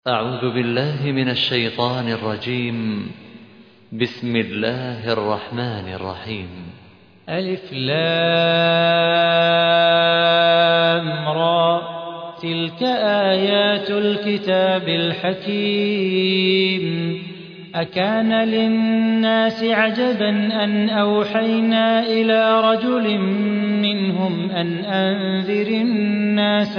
أعوذ بالله من الشيطان الرجيم. بسم الله الرحمن الرحيم. ألف لام را تلك آيات الكتاب الحكيم. أكان للناس عجبا أن أوحينا إلى رجل منهم أن أنذر الناس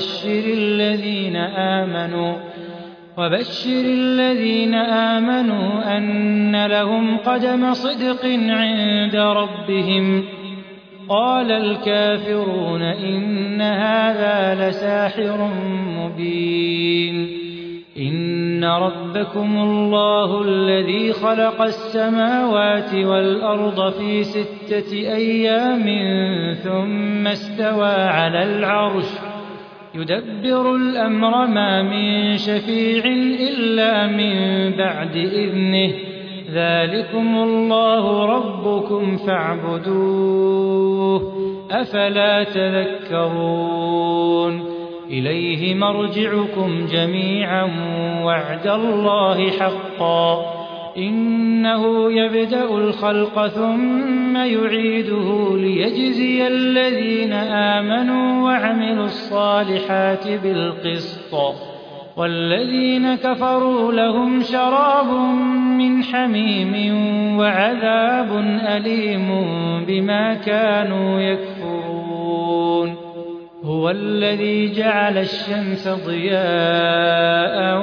وبشر الذين آمنوا أن لهم قدم صدق عند ربهم. قال الكافرون إن هذا لساحر مبين. إن ربكم الله الذي خلق السماوات والأرض في 6 أيام ثم استوى على العرش يدبر الأمر ما من شفيع إلا من بعد إذنه. ذلكم الله ربكم فاعبدوه أفلا تذكرون. إليه مرجعكم جميعا وعد الله حقا. إنه يبدأ الخلق ثم يعيده ليجزي الذين آمنوا وعملوا الصالحات بالقسط. والذين كفروا لهم شراب من حميم وعذاب أليم بما كانوا يكفرون. هو الذي جعل الشمس ضياء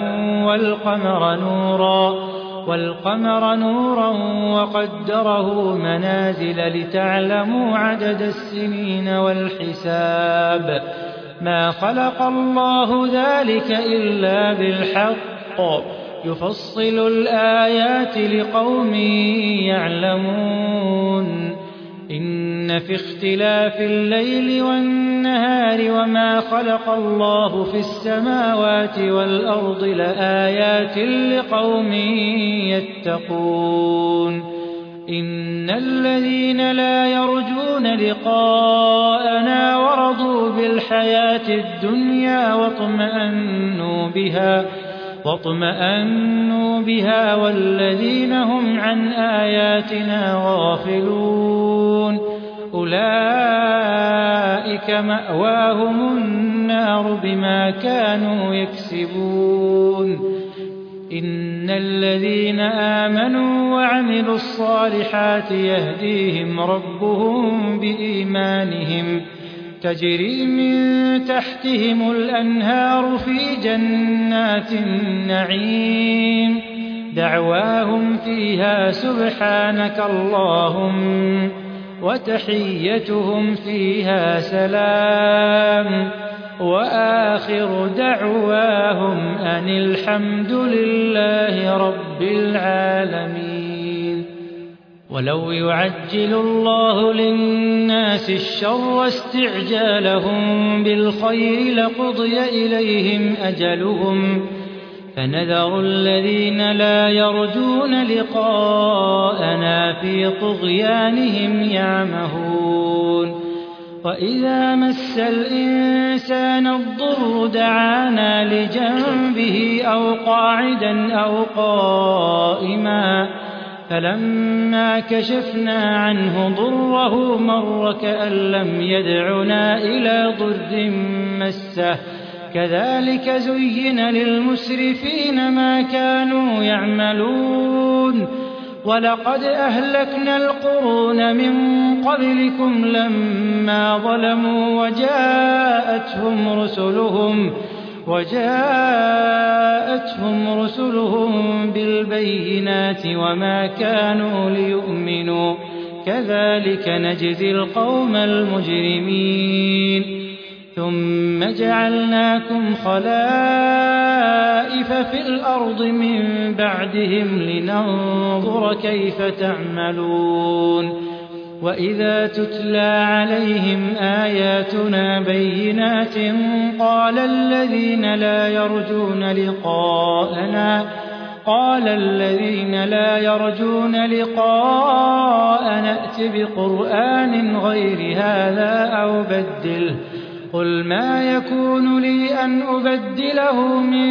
والقمر نورا وقدره منازل لتعلموا عدد السنين والحساب. ما خلق الله ذلك إلا بالحق يفصل الآيات لقوم يعلمون. إن في اختلاف الليل والنهار وما خلق الله في السماوات والأرض لآيات لقوم يتقون. إن الذين لا يرجون لقاءنا ورضوا بالحياة الدنيا واطمأنوا بها والذين هم عن آياتنا غافلون أولئك مأواهم النار بما كانوا يكسبون. إن الذين آمنوا وعملوا الصالحات يهديهم ربهم بإيمانهم تجري من تحتهم الأنهار في جنات النعيم. دعواهم فيها سبحانك اللهم وتحيتهم فيها سلام وآخر دعواهم أن الحمد لله رب العالمين. ولو يعجل الله للناس الشر استعجالهم بالخير لقضي إليهم أجلهم فنذر الذين لا يرجون لقاءنا في طغيانهم يعمهون. وإذا مس الإنسان الضر دعانا لجنبه أو قاعدا أو قائما فلما كشفنا عنه ضره مر كأن لم يدعنا إلى ضر مسه. كذلك زين للمسرفين ما كانوا يعملون. ولقد أهلكنا القرون من قبلكم لما ظلموا وجاءتهم رسلهم بالبينات وما كانوا ليؤمنوا. كذلك نجزي القوم المجرمين. ثم جعلناكم خلائف في الأرض من بعدهم لننظر كيف تعملون. وإذا تتلى عليهم آياتنا بينات قال الذين لا يرجون لقاءنا ائت بقرآن غير هذا قل ما يكون لي أن أبدله من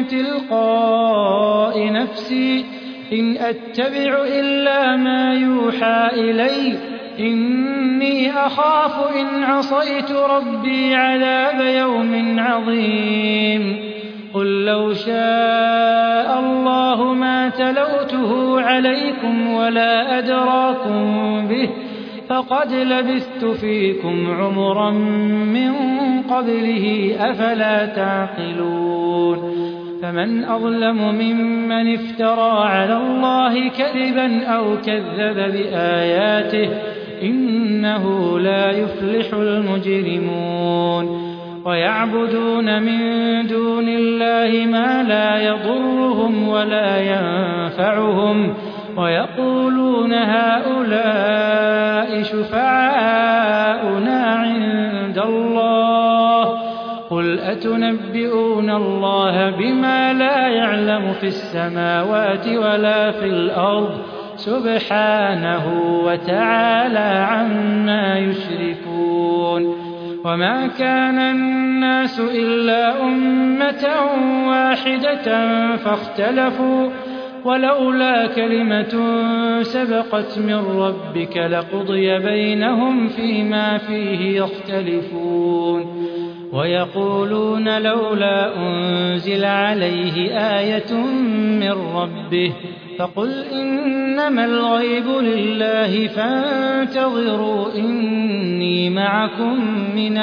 تلقاء نفسي إن أتبع إلا ما يوحى إلي إني أخاف إن عصيت ربي عذاب يوم عظيم قل لو شاء الله ما تلوته عليكم ولا أدراكم به فقد لبثت فيكم عمرا من قبله أفلا تعقلون فمن أظلم ممن افترى على الله كذبا أو كذب بآياته إنه لا يفلح المجرمون ويعبدون من دون الله ما لا يضرهم ولا ينفعهم ويقولون هؤلاء شفعاؤنا عند الله قل أتنبئون الله بما لا يعلم في السماوات ولا في الأرض سبحانه وتعالى عما يشركون وما كان الناس إلا أمة واحدة فاختلفوا ولولا كلمة سبقت من ربك لقضي بينهم فيما فيه يختلفون ويقولون لولا أنزل عليه آية من ربه فقل إنما الغيب لله فانتظروا إني معكم من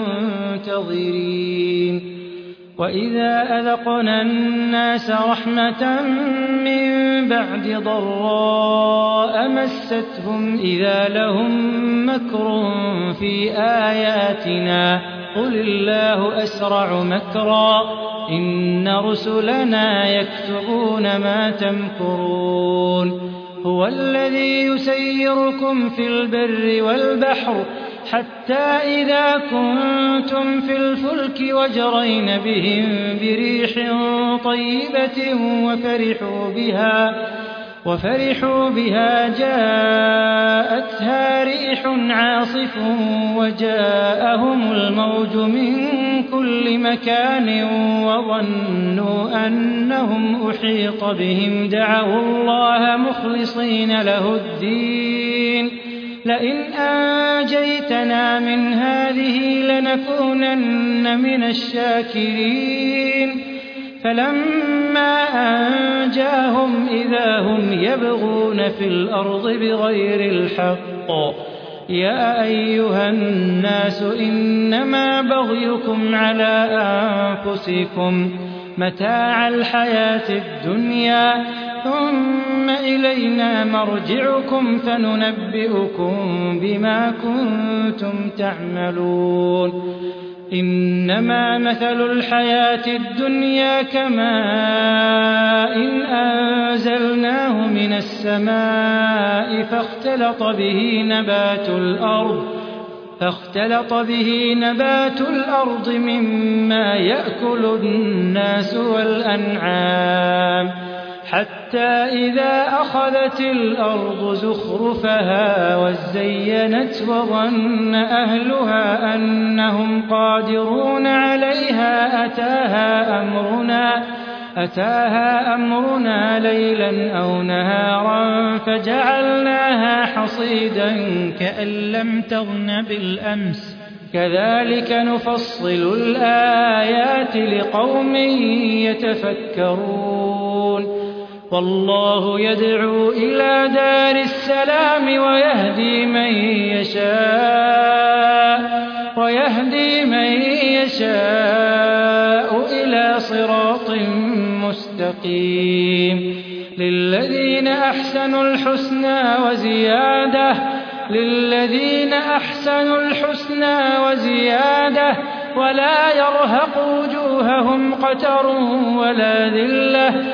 المنتظرين وإذا أذقنا الناس رحمة من بعد ضراء مستهم إذا لهم مكر في آياتنا قل الله أسرع مكرا إن رسلنا يكتبون ما تمكرون هو الذي يسيركم في البر والبحر حتى إذا كنتم في الفلك وجرين بهم بريح طيبة وفرحوا بها جاءتها ريح عاصف وجاءهم الموج من كل مكان وظنوا أنهم أحيط بهم دعوا الله مخلصين له الدين لئن أنجيتنا من هذه لنكونن من الشاكرين فلما أنجاهم إذا هم يبغون في الأرض بغير الحق يا أيها الناس إنما بغيكم على أنفسكم متاع الحياة الدنيا ثم إلينا مرجعكم فننبئكم بما كنتم تعملون إنما مثل الحياة الدنيا كماء أنزلناه من السماء فاختلط به نبات الأرض مما يأكل الناس والأنعام حتى إذا أخذت الأرض زخرفها وزينت وظن أهلها أنهم قادرون عليها أتاها أمرنا ليلا أو نهارا فجعلناها حصيدا كأن لم تغن بالأمس كذلك نفصل الآيات لقوم يتفكرون والله يدعو إلى دار السلام ويهدي من يشاء إلى صراط مستقيم للذين أحسنوا الحسنى وزيادة ولا يرهق وجوههم قتر ولا ذلة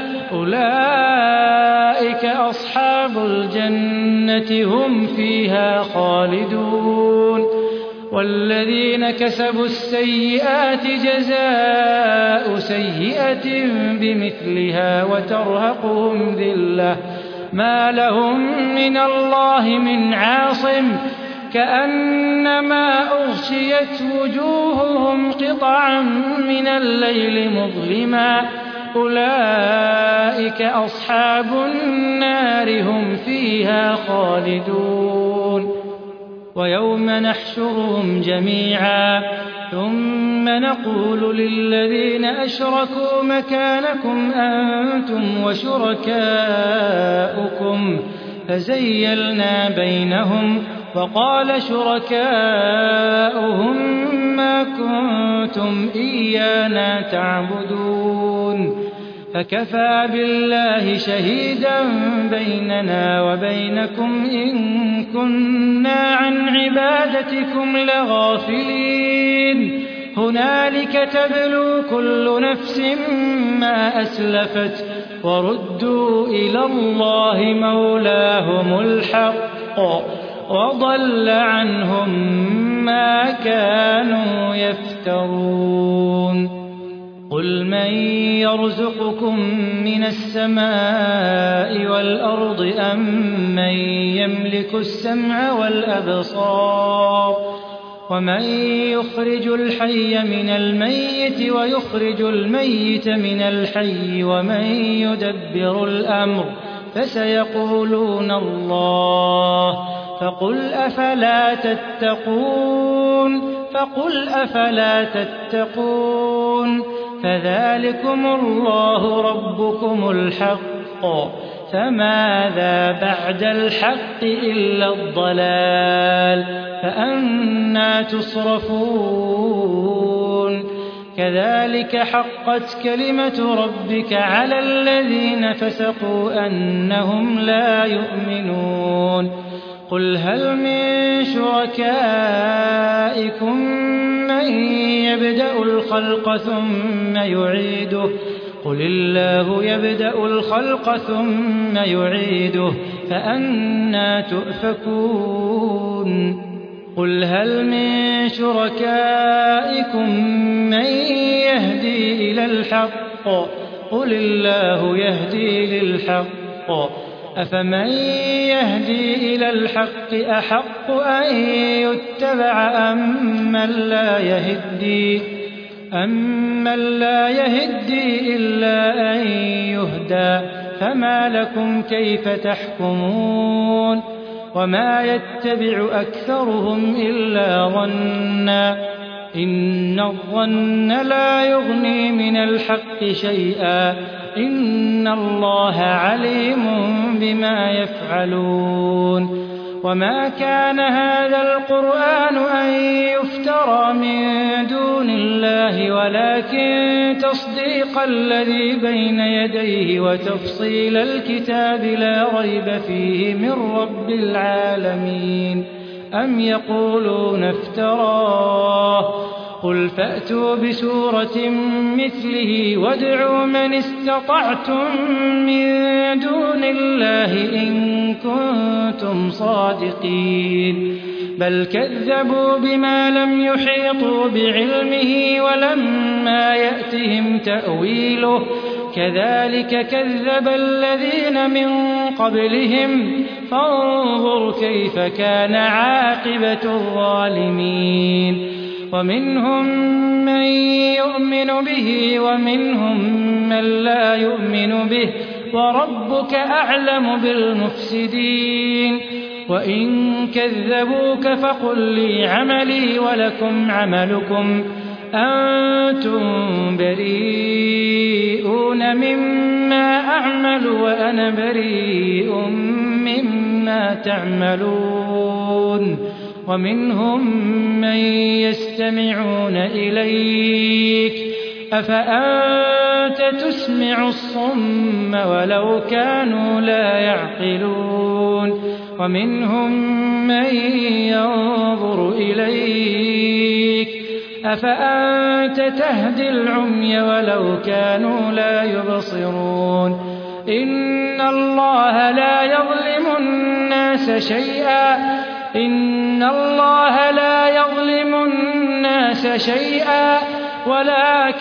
أولئك أصحاب الجنة هم فيها خالدون والذين كسبوا السيئات جزاء سيئة بمثلها وترهقهم ذلة ما لهم من الله من عاصم كأنما أغشيت وجوههم قطعا من الليل مظلما أولئك أصحاب النار هم فيها خالدون ويوم نحشرهم جميعا ثم نقول للذين أشركوا مكانكم أنتم وشركاؤكم فزيلنا بينهم وقال شركاؤهم ما كنتم إيانا تعبدون فكفى بالله شهيدا بيننا وبينكم إن كنا عن عبادتكم لغافلين هنالك تبلو كل نفس ما أسلفت وردوا إلى الله مولاهم الحق وضل عنهم ما كانوا يفترون قل من يرزقكم من السماء والأرض أم من يملك السمع والأبصار ومن يخرج الحي من الميت ويخرج الميت من الحي ومن يدبر الأمر فسيقولون الله فقل أفلا تتقون فذلكم الله ربكم الحق فماذا بعد الحق إلا الضلال فأنى تصرفون كذلك حقت كلمة ربك على الذين فسقوا أنهم لا يؤمنون قل هل من شركائكم من يبدأ الخلق ثم يعيده قل الله يبدأ الخلق ثم يعيده فأنى تؤفكون قل هل من شركائكم من يهدي إلى الحق قل الله يهدي للحق أفمن يهدي إلى الحق أحق أن يتبع أمن لا يهدي إلا أن يهدى فما لكم كيف تحكمون وما يتبع أكثرهم إلا ظنا إن الظن لا يغني من الحق شيئا إن الله عليم بما يفعلون وما كان هذا القرآن أن يفترى من دون الله ولكن تصديق الذي بين يديه وتفصيل الكتاب لا ريب فيه من رب العالمين أم يقولون افتراه قل فأتوا بسورة مثله وادعوا من استطعتم من دون الله إن كنتم صادقين بل كذبوا بما لم يحيطوا بعلمه ولما يأتهم تأويله كذلك كذب الذين من قبلهم فانظر كيف كان عاقبة الظالمين ومنهم من يؤمن به ومنهم من لا يؤمن به وربك أعلم بالمفسدين وإن كذبوك فقل لي عملي ولكم عملكم أنتم بريئون مما أعمل وأنا بريء مما تعملون ومنهم من يستمعون إليك أفأنت تسمع الصم ولو كانوا لا يعقلون ومنهم من ينظر إليك أفأنت تهدي العمي ولو كانوا لا يبصرون إن الله لا يظلم الناس شيئا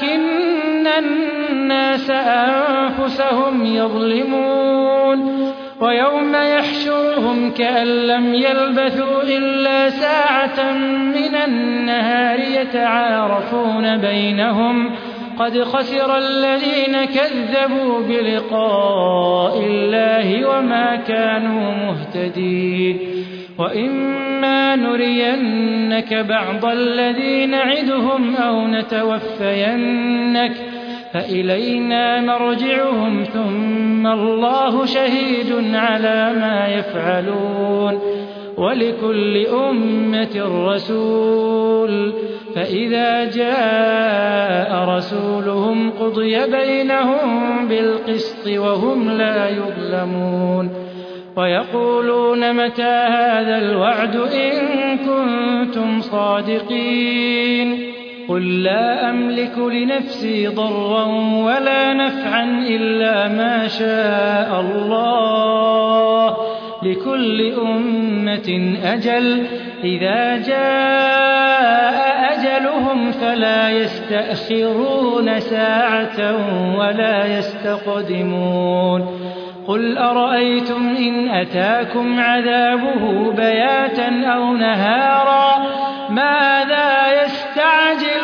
ولكن الناس أنفسهم يظلمون ويوم يحشرهم كأن لم يلبثوا إلا ساعة من النهار يتعارفون بينهم قد خسر الذين كذبوا بلقاء الله وما كانوا مهتدين وإما نرينك بعض الذي نعدهم أو نتوفينك فإلينا مرجعهم ثم الله شهيد على ما يفعلون ولكل أمة رسول فإذا جاء رسولهم قضي بينهم بالقسط وهم لا يظلمون ويقولون متى هذا الوعد إن كنتم صادقين قل لا أملك لنفسي ضرا ولا نفعا إلا ما شاء الله لكل أمة أجل إذا جاء أجلهم فلا يستأخرون ساعة ولا يستقدمون قل أرأيتم إن أتاكم عذابه بياتا أو نهارا ماذا يستعجل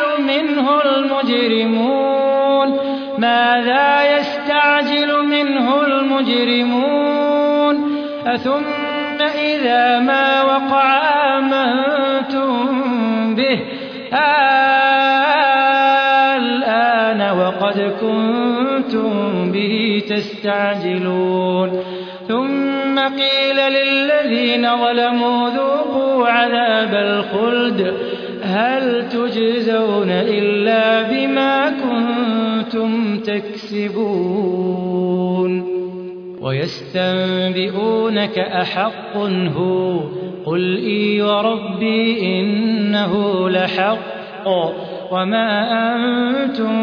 منه المجرمون أثم إذا ما وقع آمنتم به الآن وقد كنتم به تستعجلون ثم قيل للذين ظلموا ذوقوا عذاب الخلد هل تجزون إلا بما كنتم تكسبون ويستنبئونك أحق هو قل إي وربي إنه لحق وما أنتم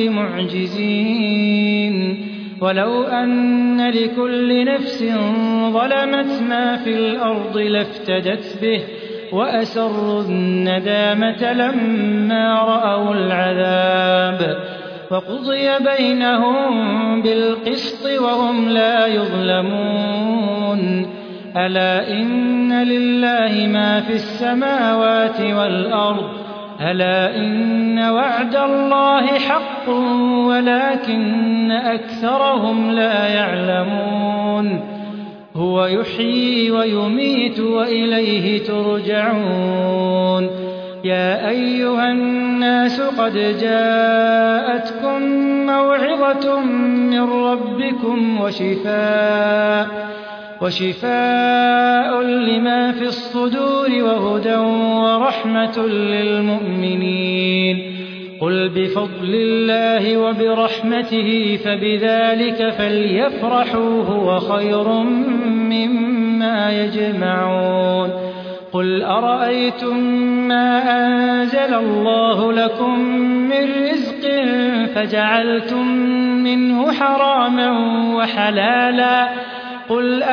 بمعجزين ولو أن لكل نفس ظلمت ما في الأرض لافتدت به وأسروا الندامة لما رأوا العذاب وقضي بينهم بالقسط وهم لا يظلمون ألا إن لله ما في السماوات والأرض ألا إن وعد الله حق ولكن أكثرهم لا يعلمون هو يحيي ويميت وإليه ترجعون يا أيها الناس قد جاءتكم موعظة من ربكم وشفاء لما في الصدور وهدى ورحمة للمؤمنين قل بفضل الله وبرحمته فبذلك فليفرحوا هو خير مما يجمعون قل أرأيتم ما أنزل الله لكم من رزق فجعلتم منه حراما وحلالا قل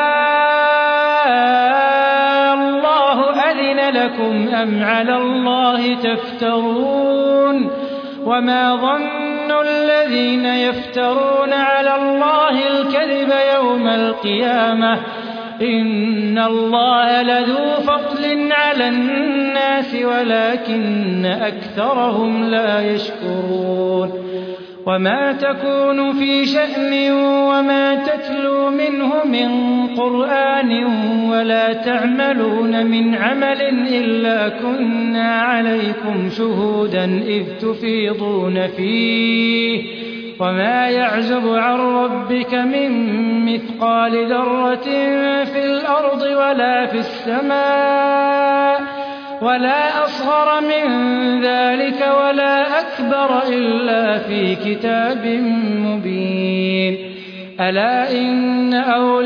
الله أذن لكم أم على الله تفترون وما ظن الذين يفترون على الله الكذب يوم القيامة إن الله لذو فضل على الناس ولكن أكثرهم لا يشكرون وما تكون في شأن وما تتلو منه من قرآن ولا تعملون من عمل إلا كنا عليكم شهودا إذ تفيضون فيه وما يعزب عن ربك من مثقال ذرة في الأرض ولا في السماء ولا أصغر من ذلك ولا أكبر إلا في كتاب مبين ألا إن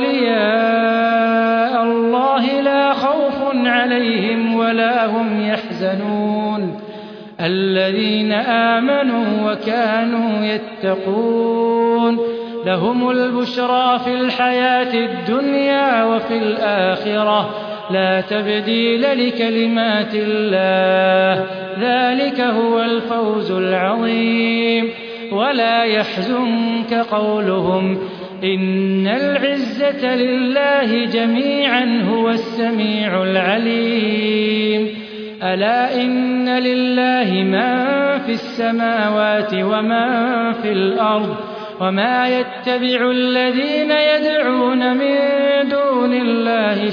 أولياء الله لا خوف عليهم ولا هم يحزنون الذين آمنوا وكانوا يتقون لهم البشرى في الحياة الدنيا وفي الآخرة لا تبديل لكلمات الله ذلك هو الفوز العظيم ولا يحزنك قولهم إن العزة لله جميعا هو السميع العليم ألا إن لله من في السماوات ومن في الأرض وما يتبع الذين يدعون من دون الله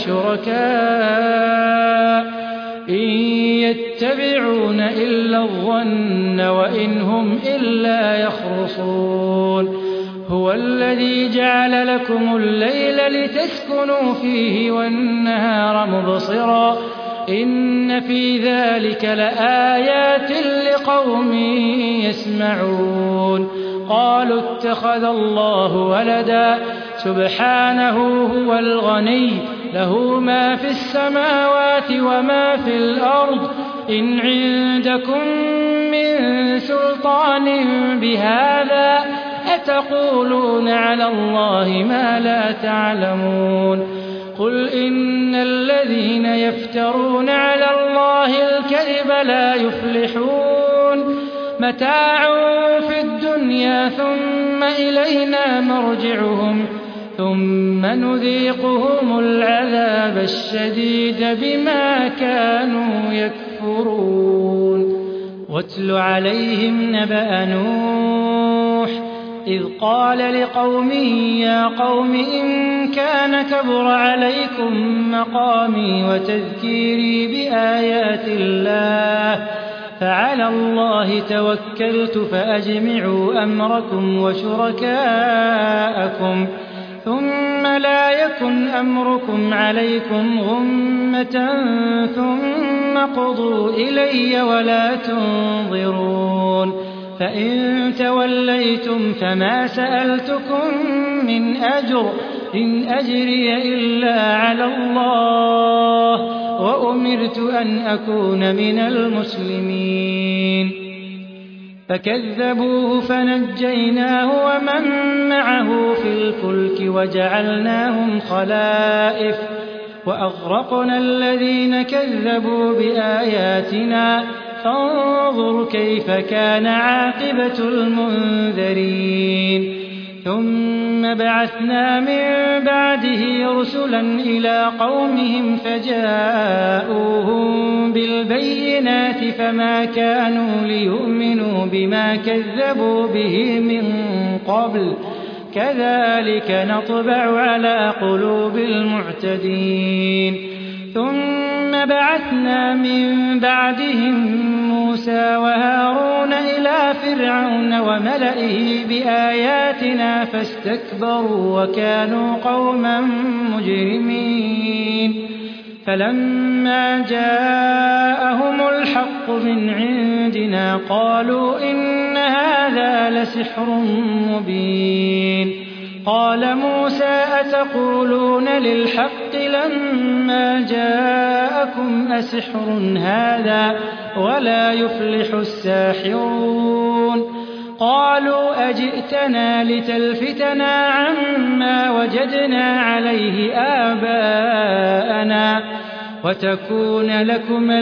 شركاء إن يتبعون إلا الظن وإن هم إلا يخرصون هو الذي جعل لكم الليل لتسكنوا فيه والنهار مبصرا إن في ذلك لآيات لقوم يسمعون قالوا اتخذ الله ولدا سبحانه هو الغني له ما في السماوات وما في الأرض إن عندكم من سلطان بهذا أتقولون على الله ما لا تعلمون قل إن الذين يفترون على الله الكذب لا يفلحون متاع في الدنيا ثم إلينا مرجعهم ثم نذيقهم العذاب الشديد بما كانوا يكفرون واتل عليهم نبأ نوح إذ قال لقومه يا قوم إن كان كبر عليكم مقامي وتذكيري بآيات الله فعلى الله توكلت فأجمعوا أمركم وشركاءكم ثم لا يكن أمركم عليكم غمة ثم قضوا إلي ولا تنظرون فإن توليتم فما سألتكم من أجر إن أجري إلا على الله وأمرت أن أكون من المسلمين فكذبوه فنجيناه ومن معه في الفلك وجعلناهم خلائف وأغرقنا الذين كذبوا بآياتنا فانظر كيف كان عاقبة المنذرين ثم بعثنا من بعده رسلا إلى قومهم فجاءوهم بالبينات فما كانوا ليؤمنوا بما كذبوا به من قبل كذلك نطبع على قلوب المعتدين ثم بعثنا من بعدهم موسى وهارون إلى فرعون وملئه بآياتنا فاستكبروا وكانوا قوما مجرمين فلما جاءهم الحق من عندنا قالوا إن هذا لسحر مبين قال موسى أتقولون للحق لما جاءكم أسحر هذا ولا يفلح الساحرون قالوا أجئتنا لتلفتنا عما وجدنا عليه آباءنا وتكون لكما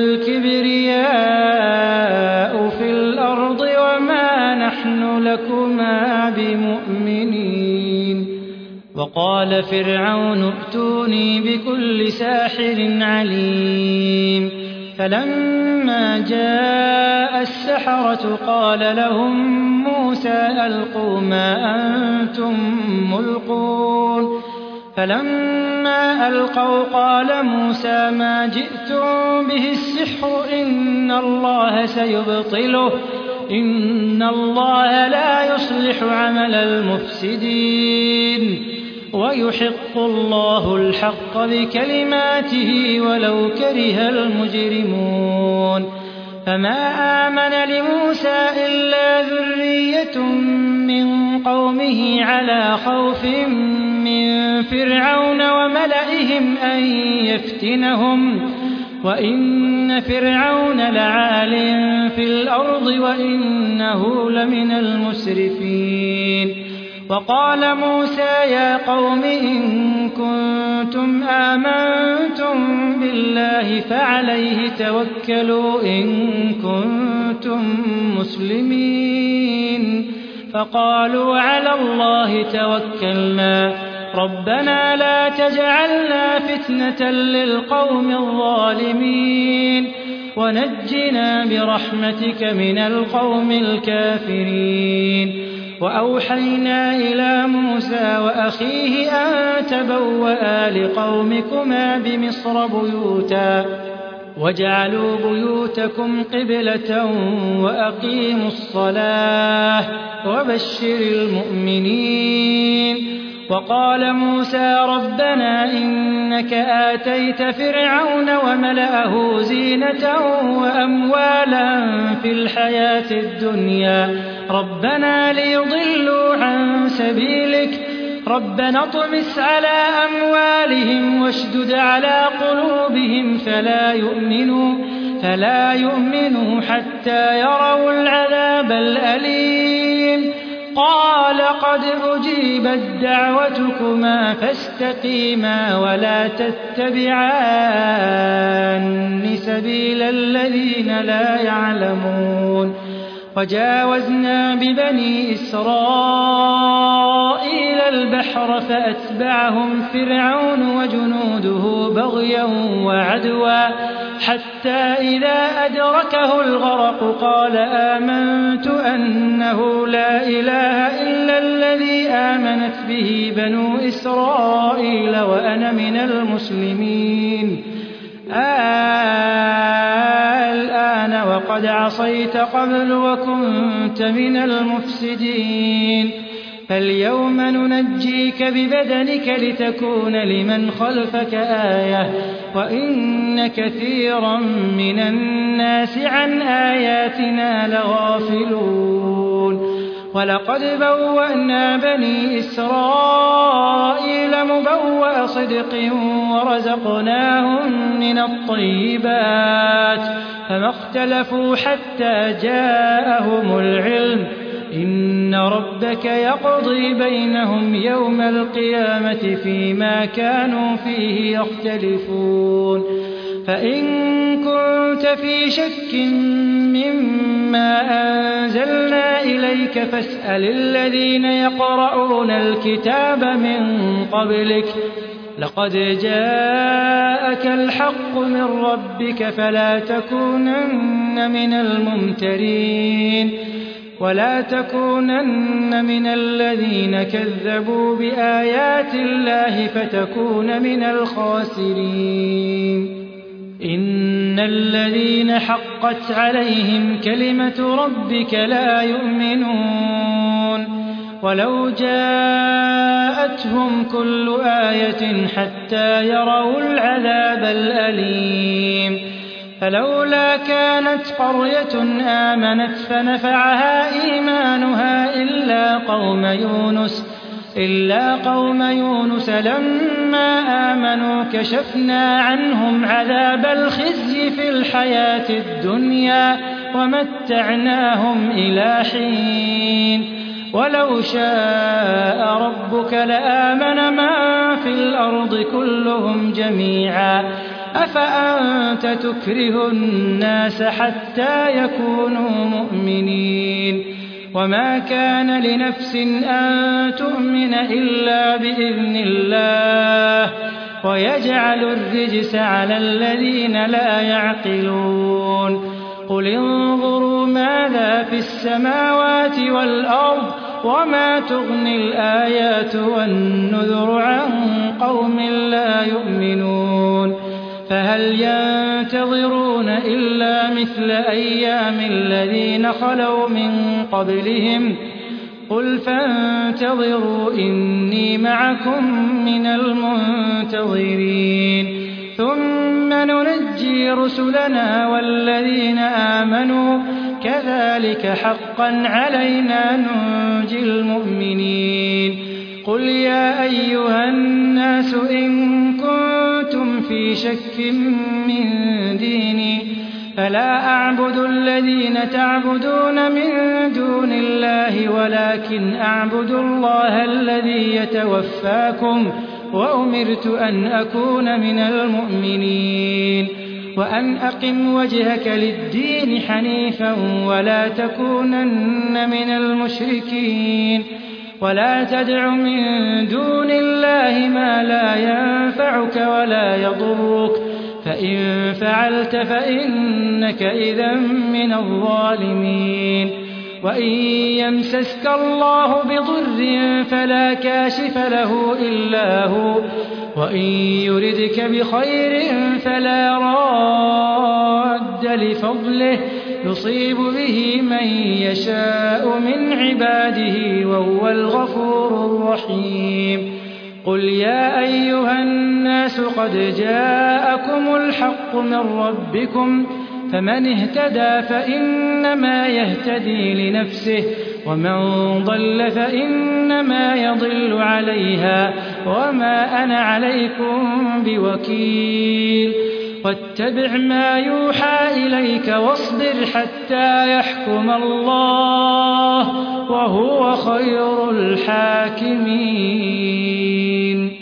الكبرياء في الأرض وما نحن لكما بمؤمنين وقال فرعون ائتوني بكل ساحر عليم فلما جاء السحرة قال لهم موسى ألقوا ما أنتم ملقون فلما ألقوا قال موسى ما جئتم به السحر إن الله سيبطله إن الله لا يصلح عمل المفسدين ويحق الله الحق بكلماته ولو كره المجرمون فما آمن لموسى إلا ذرية من قومه على خوف من فرعون وملئهم أن يفتنهم وإن فرعون لعال في الأرض وإنه لمن المسرفين وقال موسى يا قوم إن كنتم آمنتم بالله فعليه توكلوا إن كنتم مسلمين فقالوا على الله توكلنا ربنا لا تجعلنا فتنة للقوم الظالمين ونجنا برحمتك من القوم الكافرين. وأوحينا إلى موسى وأخيه أن تبوأ لقومكما بمصر بيوتا واجعلوا بيوتكم قبلة وأقيموا الصلاة وبشر المؤمنين. وقال موسى ربنا إنك آتيت فرعون وملأه زينة وأموالا في الحياة الدنيا ربنا ليضلوا عن سبيلك ربنا اطمس على أموالهم واشدد على قلوبهم فلا يؤمنوا حتى يروا العذاب الأليم. قال قد أجيبت دعوتكما فاستقيما ولا تتبعان سبيل الذين لا يعلمون. وجاوزنا ببني إسرائيل البحر فأتبعهم فرعون وجنوده بغيا وعدوا حتى إذا أدركه الغرق قال آمنت أنه لا إله إلا الذي آمنت به بنو إسرائيل وأنا من المسلمين. الآن وقد عصيت قبل وكنت من المفسدين فاليوم ننجيك ببدنك لتكون لمن خلفك آية وإن كثيرا من الناس عن آياتنا لغافلون. ولقد بوأنا بني إسرائيل مبوأ صدق ورزقناهم من الطيبات فما اختلفوا حتى جاءهم العلم إن ربك يقضي بينهم يوم القيامة فيما كانوا فيه يختلفون. فإن كنت في شك مما أنزلنا إليك فاسأل الذين يقرؤون الكتاب من قبلك لقد جاءك الحق من ربك فلا تكونن من الممترين ولا تكونن من الذين كذبوا بآيات الله فتكون من الخاسرين. إن الذين حقت عليهم كلمة ربك لا يؤمنون ولو جاءتهم كل آية حتى يروا العذاب الأليم. فلولا كانت قرية آمنت فنفعها إيمانها إلا قوم يونس لما آمنوا كشفنا عنهم عذاب الخزي في الحياة الدنيا ومتعناهم إلى حين. ولو شاء ربك لآمن من في الأرض كلهم جميعا أفأنت تكره الناس حتى يكونوا مؤمنين. وما كان لنفس أن تؤمن إلا بإذن الله ويجعل الرجس على الذين لا يعقلون. قل انظروا ماذا في السماوات والأرض وما تغني الآيات والنذر عن قوم لا يؤمنون. فهل ينتظرون إلا مثل أيام الذين خلوا من قبلهم قل فانتظروا إني معكم من المنتظرين. ثم ننجي رسلنا والذين آمنوا كذلك حقا علينا ننجي المؤمنين. قل يا أيها الناس إن كنتم في شك من ديني فلا أعبد الذين تعبدون من دون الله ولكن أعبد الله الذي يتوفاكم وأمرت أن أكون من المؤمنين. وأن أقم وجهك للدين حنيفا ولا تكونن من المشركين ولا تدع من دون الله ما لا ينفعك ولا يضرك فإن فعلت فإنك إذا من الظالمين وإن يمسسك الله بضر فلا كاشف له إلا هو وإن يردك بخير فلا راد لفضله يصيب به من يشاء من عباده وهو الغفور الرحيم قل يا أيها الناس قد جاءكم الحق من ربكم فمن اهتدى فإنما يهتدي لنفسه ومن ضل فإنما يضل عليها وما أنا عليكم بوكيل واتبع ما يوحى إليك واصبر حتى يحكم الله وهو خير الحاكمين